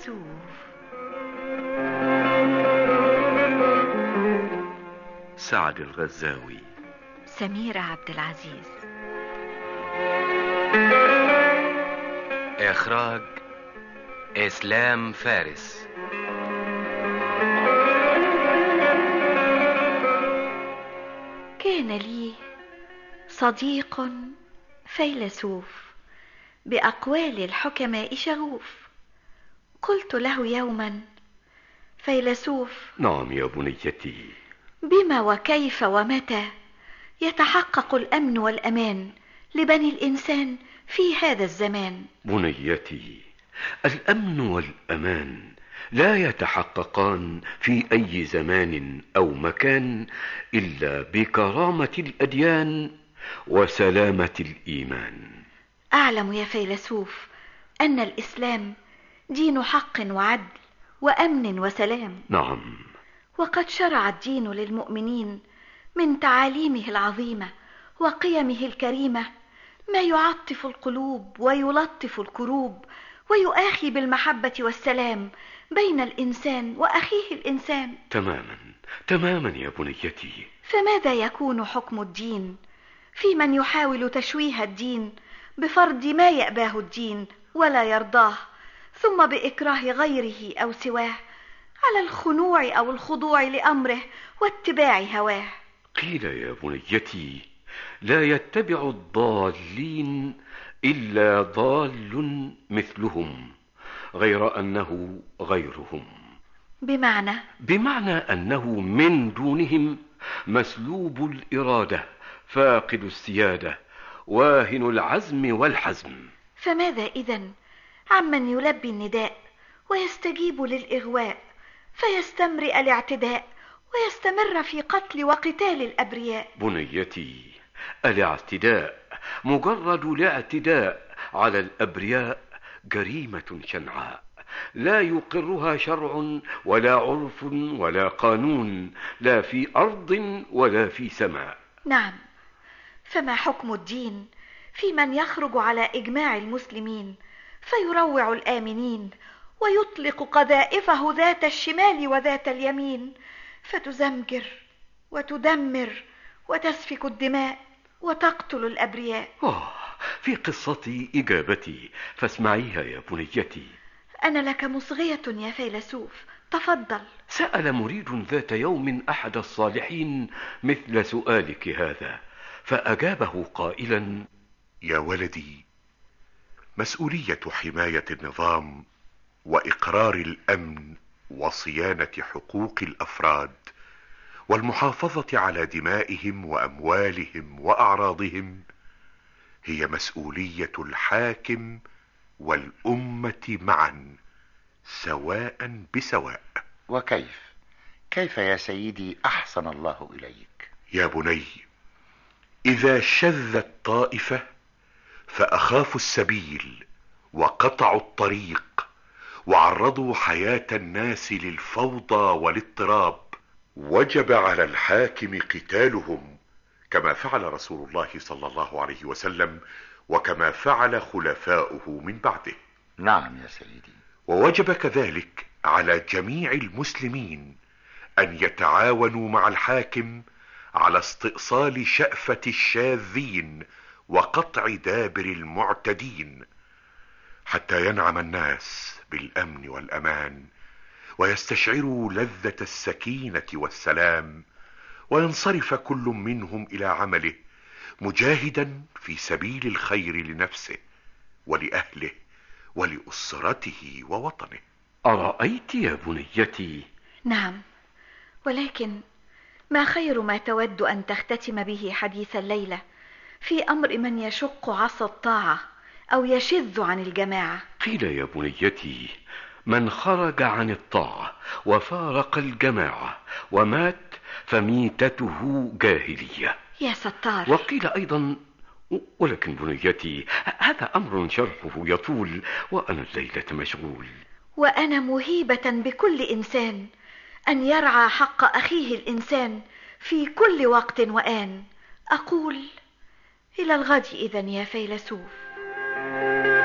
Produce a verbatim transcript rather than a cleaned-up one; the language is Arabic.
فيلسوف. سعد الغزاوي. سميرة عبد العزيز. إخراج إسلام فارس. كان لي صديق فيلسوف بأقوال الحكماء شغوف. قلت له يوما: فيلسوف. نعم يا بنيتي. بما وكيف ومتى يتحقق الأمن والأمان لبني الإنسان في هذا الزمان؟ بنيتي، الأمن والأمان لا يتحققان في أي زمان أو مكان إلا بكرامة الأديان وسلامة الإيمان. أعلم يا فيلسوف أن الإسلام دين حق وعدل وأمن وسلام. نعم. وقد شرع الدين للمؤمنين من تعاليمه العظيمة وقيمه الكريمة ما يعطف القلوب ويلطف الكروب ويؤاخي بالمحبة والسلام بين الإنسان وأخيه الإنسان. تماما تماما يا بنيتي. فماذا يكون حكم الدين في من يحاول تشويه الدين بفرض ما يأباه الدين ولا يرضاه، ثم بإكراه غيره أو سواه على الخنوع أو الخضوع لأمره واتباع هواه؟ قيل يا بنيتي: لا يتبع الضالين إلا ضال مثلهم، غير أنه غيرهم. بمعنى؟ بمعنى أنه من دونهم مسلوب الإرادة، فاقد السيادة، واهن العزم والحزم. فماذا إذن عمن يلبي النداء ويستجيب للإغواء فيستمرئ الاعتداء ويستمر في قتل وقتال الأبرياء؟ بنيتي، الاعتداء مجرد الاعتداء على الأبرياء جريمة شنعاء لا يقرها شرع ولا عرف ولا قانون، لا في أرض ولا في سماء. نعم. فما حكم الدين في من يخرج على إجماع المسلمين فيروع الآمنين ويطلق قذائفه ذات الشمال وذات اليمين فتزمجر وتدمر وتسفك الدماء وتقتل الأبرياء؟ آه، في قصتي إجابتي فاسمعيها يا بنيتي. أنا لك مصغية يا فيلسوف، تفضل. سأل مريد ذات يوم أحد الصالحين مثل سؤالك هذا، فأجابه قائلا: يا ولدي، مسؤولية حماية النظام وإقرار الأمن وصيانة حقوق الأفراد والمحافظة على دمائهم وأموالهم وأعراضهم هي مسؤولية الحاكم والأمة معا سواء بسواء. وكيف؟ كيف يا سيدي أحسن الله إليك؟ يا بني، إذا شذت طائفة فأخافوا السبيل وقطعوا الطريق وعرضوا حياة الناس للفوضى والاضطراب، وجب على الحاكم قتالهم كما فعل رسول الله صلى الله عليه وسلم وكما فعل خلفاؤه من بعده. نعم يا سيدي. ووجب كذلك على جميع المسلمين أن يتعاونوا مع الحاكم على استئصال شأفة الشاذين وقطع دابر المعتدين، حتى ينعم الناس بالأمن والأمان ويستشعروا لذة السكينة والسلام، وينصرف كل منهم إلى عمله مجاهدا في سبيل الخير لنفسه ولأهله ولأسرته ووطنه. أرأيت يا بنيتي؟ نعم، ولكن ما خير ما تود أن تختتم به حديث الليلة في أمر من يشق عصا الطاعة أو يشذ عن الجماعة؟ قيل يا بنيتي: من خرج عن الطاعة وفارق الجماعة ومات فميتته جاهلية. يا ستار. وقيل أيضا، ولكن بنيتي هذا أمر شرحه يطول وأنا الليلة مشغول. وأنا مهيبة بكل إنسان أن يرعى حق أخيه الإنسان في كل وقت وآن. أقول إلى الغد إذن يا فيلسوف.